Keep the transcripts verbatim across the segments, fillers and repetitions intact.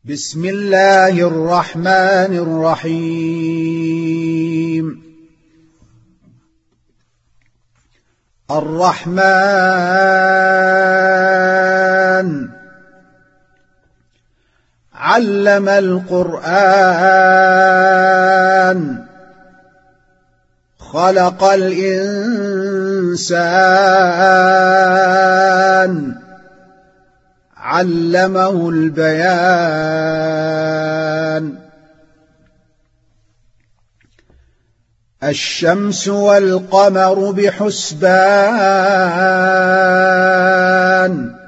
بسم الله الرحمن الرحيم الرحمن علم القرآن خلق الإنسان علمه البيان الشمس والقمر بحسبان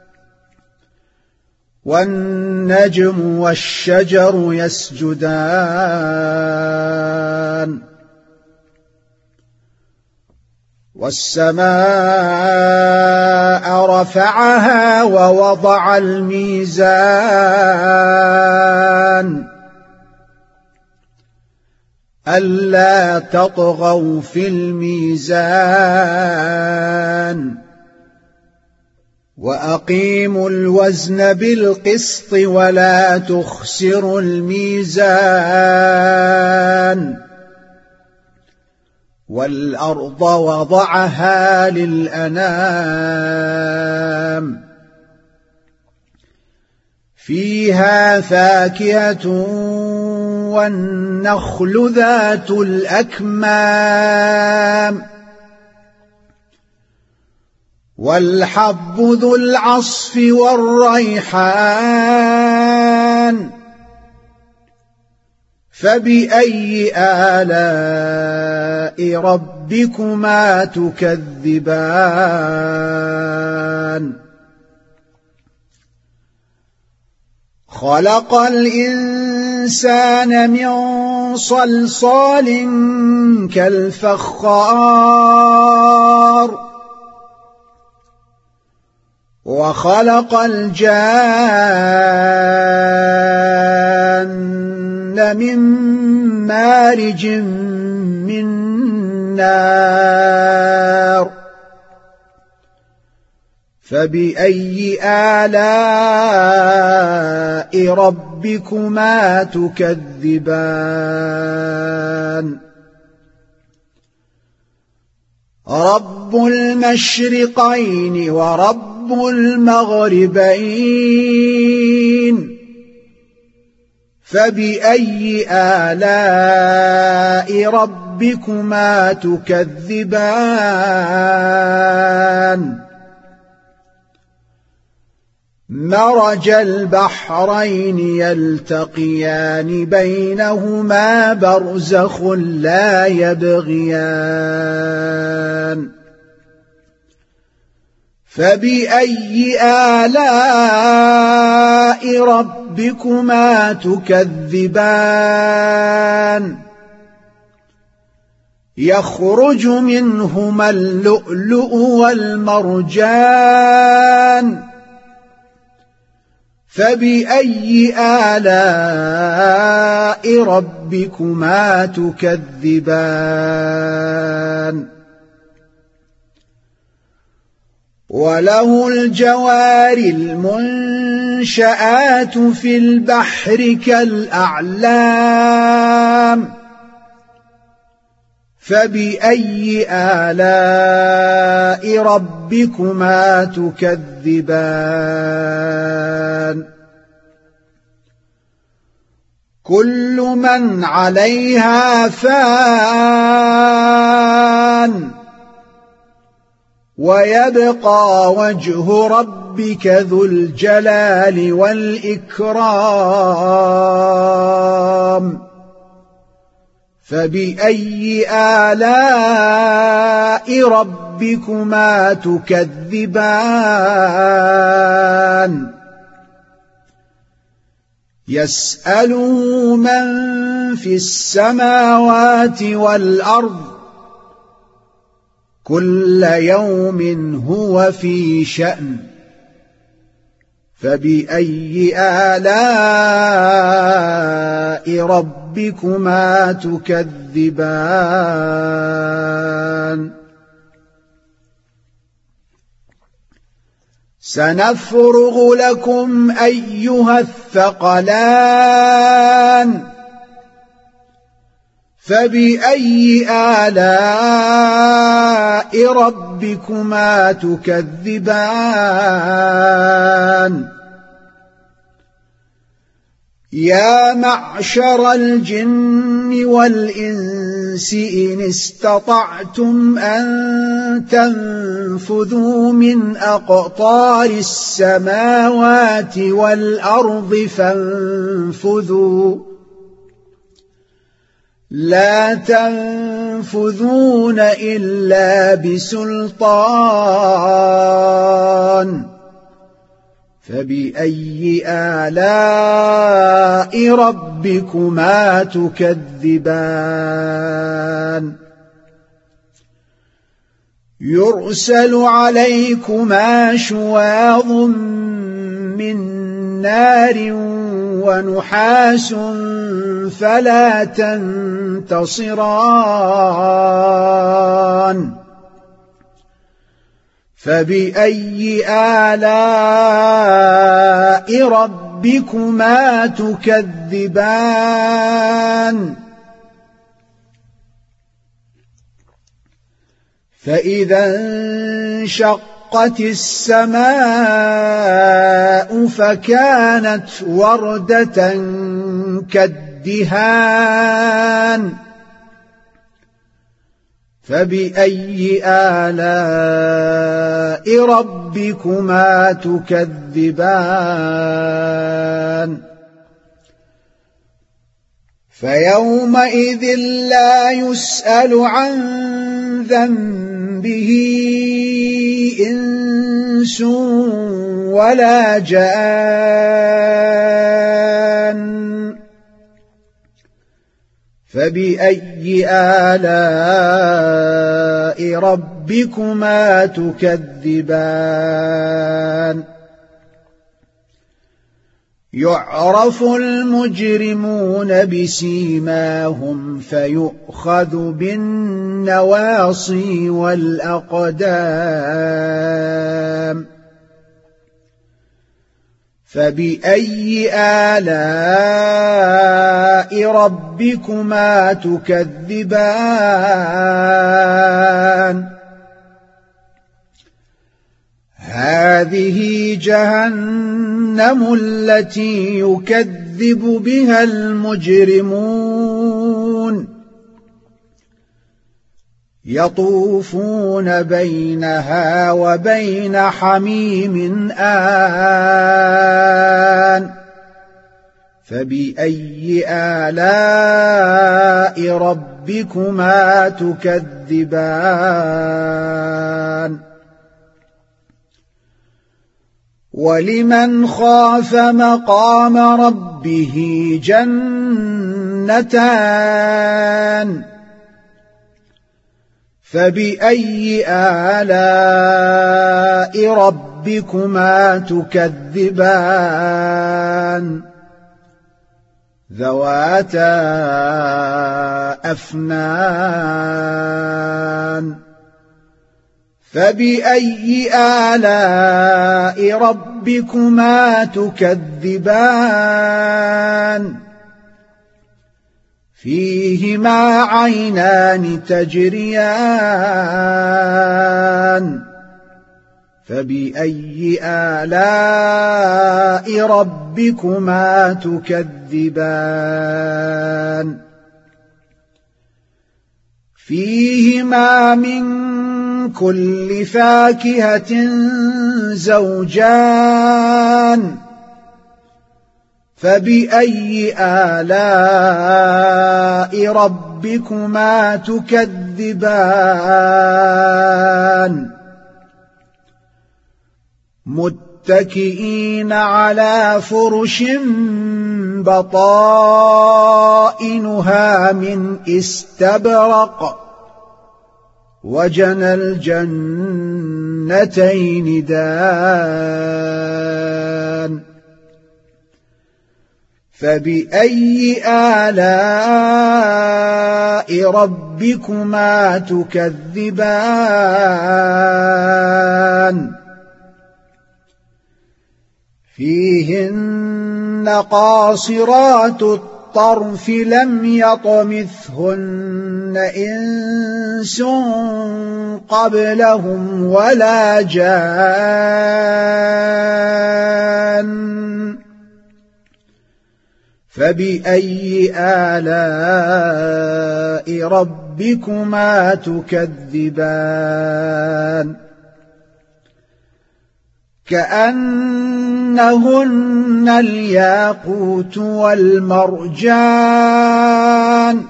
والنجم والشجر يسجدان والسماء رفعها ووضع الميزان ألا تطغوا في الميزان وأقيموا الوزن بالقسط ولا تخسروا الميزان والأرض وضعها للأنام فيها فاكهة والنخل ذات الأكمام والحب ذو العصف والريحان فبأي آلاء ربكما تكذبان خلق الإنسان من صلصال كالفخار وخلق الجان من مارج من نار فبأي آلاء ربكما تكذبان رب المشرقين ورب المغربين فبأي آلاء ربكما تكذبان مرج البحرين يلتقيان بينهما برزخ لا يبغيان فبأي آلاء ربكما تكذبان يخرج منهما اللؤلؤ والمرجان فبأي آلاء ربكما تكذبان وله الجوار المنشآت في البحر كالأعلام فبأي آلاء ربكما تكذبان كل من عليها فان ويبقى وجه ربك ذو الجلال والإكرام فبأي آلاء ربكما تكذبان يسأله من في السماوات والأرض كل يوم هو في شأن فبأي آلاء ربكما تكذبان سنفرغ لكم أيها الثقلان فبأي آلاء ربكما تكذبان يا معشر الجن والإنس إن استطعتم أن تنفذوا من أقطار السماوات والأرض فانفذوا لا تنفذون إلا بسلطان فبأي آلاء ربكما تكذبان يرسل عليكما شواظ من نار ونحاس فلا تنتصران فبأي آلاء ربكما تكذبان فإذا انشقت السماء فكانت وردة كالدهان فبأي آلاء ربكما تكذبان فيومئذ لا يسأل عن ذنبه إنس ولا جان فبأي آلاء ربكما تكذبان يعرف المجرمون بسيماهم فيؤخذ بالنواصي والأقدام فبأي آلاء ربكما تكذبان هذه جهنم التي يكذب بها المجرمون يطوفون بينها وبين حميم آن فبأي آلاء ربكما تكذبان ولمن خاف مقام ربه جنتان فبأي آلاء ربكما تكذبان ذواتا أفنان فبأي آلاء ربكما تكذبان فيهما عينان تجريان فبأي آلاء ربكما تكذبان فيهما من كل فاكهة زوجان فبأي آلاء ربكما تكذبان متكئين على فرش بطائنها من استبرق وجنى الجنتين دان فبأي آلاء ربكما تكذبان فيهن قاصرات الطرف لم يطمثهن إنس قبلهم ولا جان فبأي آلاء ربكما تكذبان كأنهن الياقوت والمرجان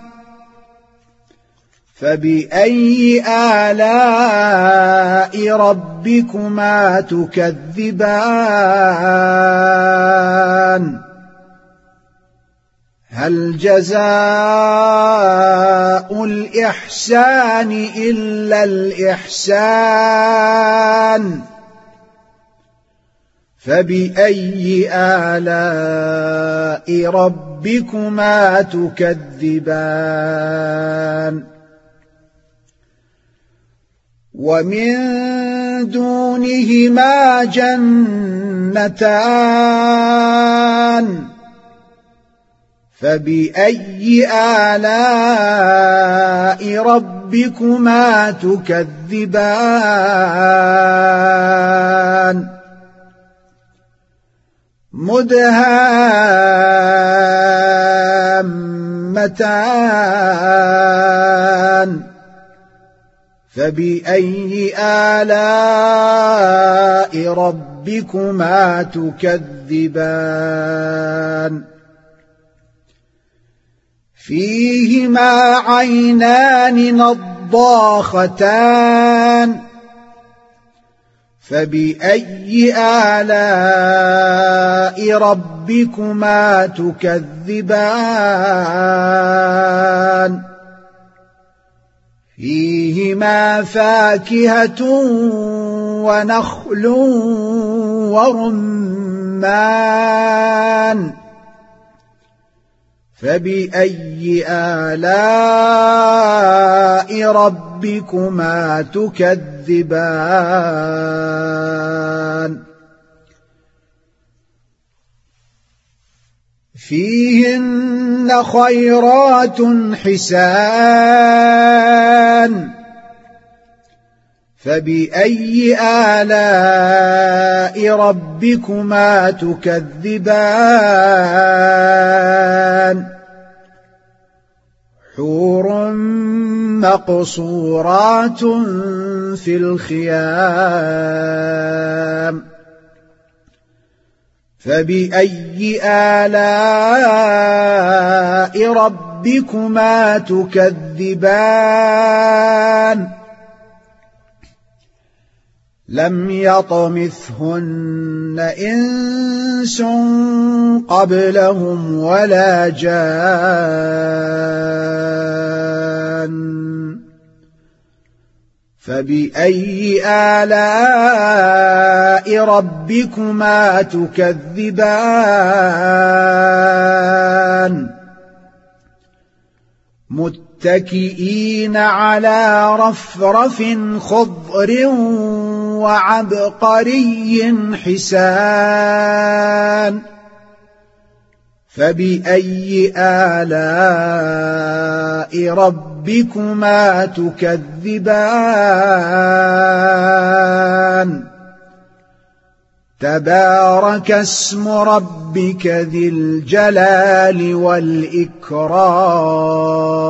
فبأي آلاء ربكما تكذبان هل جزاء الإحسان إلا الإحسان فبأي آلاء ربكما تكذبان ومن دونهما جنتان فبأي آلاء ربكما تكذبان مدهامتان فبأي آلاء ربكما تكذبان فيهما عينان نضاختان فبأي آلاء ربكما تكذبان فيهما فاكهة ونخل ورمان فبأي آلاء ربكما تكذبان فيهن خيرات حسان فبأي آلاء ربكما تكذبان حور مقصورات في الخيام فبأي آلاء ربكما تكذبان لم يطمثهن إنس قبلهم ولا جان فبأي آلاء ربكما تكذبان متكئين على رفرف خضر وعبقري حسان فبأي آلاء ربكما تكذبان تبارك اسم ربك ذي الجلال والإكرام